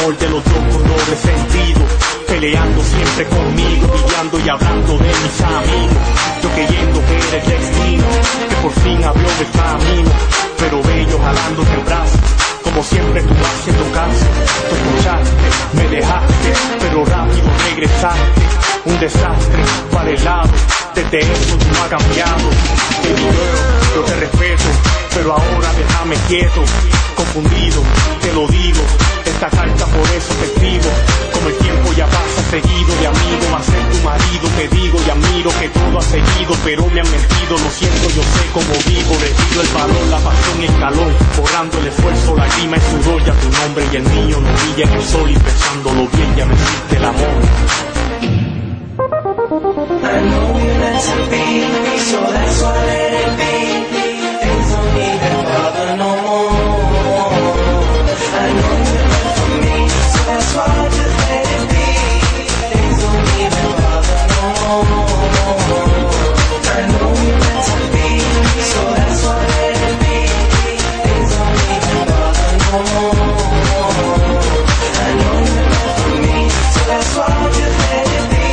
amor de los dos con doble sentido, peleando siempre conmigo, peleando y hablando de mis amigos. Yo creyendo que era el destino, que por fin abrió el camino, pero bello jalándote el brazo, como siempre tú haciendo caso. Tú escuchaste, me dejaste, pero rápido regresaste. Un desastre para el lado, desde eso tú no has cambiado. Baby girl, yo te respeto, pero ahora déjame quieto. Confundido, te lo digo, esta carta por eso te escribo. Como el tiempo ya pasa seguido, de amigo a ser tu marido, te digo y admiro que todo ha seguido, pero me han mentido, lo siento, yo sé cómo vivo. Le pido el valor, la pasión y el calor, borrando el esfuerzo, la lágrima y sudor. Ya tu nombre y el mío no brilla en el sol, y pensándolo bien ya me hiciste el amor. I know we're meant to be, so that's why let it be. Things don't even bother no more. I know you're meant for me, so that's why just let it be. Things don't even bother no more. I know we're meant to be, so that's why let it be. Things don't even bother no more. I know you're meant for me, so that's why just let it be.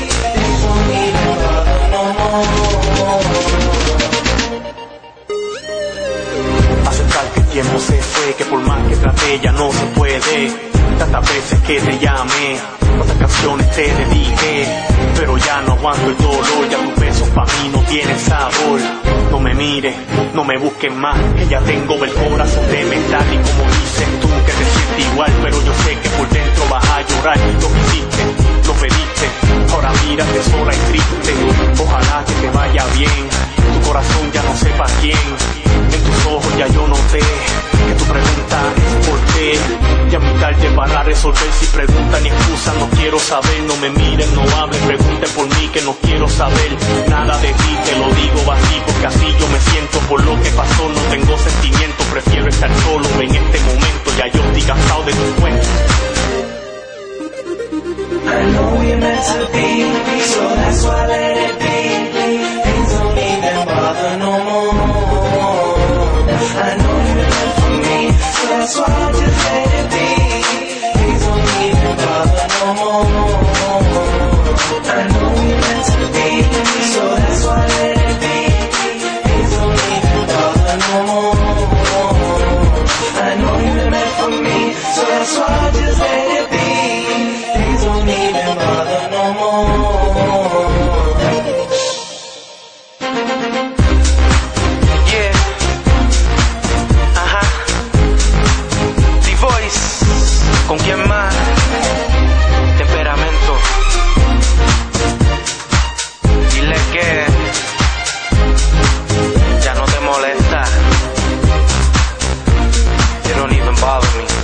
Aceptar que el tiempo se fue, que por más que traté ya no se puede. Tantas veces que te llamé, cuántas canciones te dediqué, pero ya no aguanto el dolor. Ya tus besos pa' mí no tienen sabor. No me mires, no me busques más, que ya tengo el corazón de metal. Y como dices tú que te sientes igual, pero yo sé que por dentro vas a llorar. Lo que hiciste, lo pediste, ahora mírate sola y triste. Ojalá que te vaya bien, tu corazón ya no sepa quién. En tus ojos ya yo noté que tu pregunta es por qué. Ya muy tarde para resolver, si preguntan ni excusan, no quiero saber. No me miren, no hablen, pregunten por mí que no quiero saber nada de ti. Te lo digo así porque así yo me siento. Por lo que pasó no tengo sentimiento, prefiero estar solo en este momento. Ya yo estoy cansado de tus cuentos. I know we're meant to be, so that's why let it be. Things don't even bother no more. I know you're meant for me, so that's why just let it be. Things don't even bother no more. I know we're meant to be, so that's why let it be. Things don't even bother no more. I know you're meant for me, so that's why just let it be. Things don't even bother no more. Yeah. Ajá. D-Voice. ¿Con quién más? Temperamento. Dile que ya no te molesta. You don't even bother me.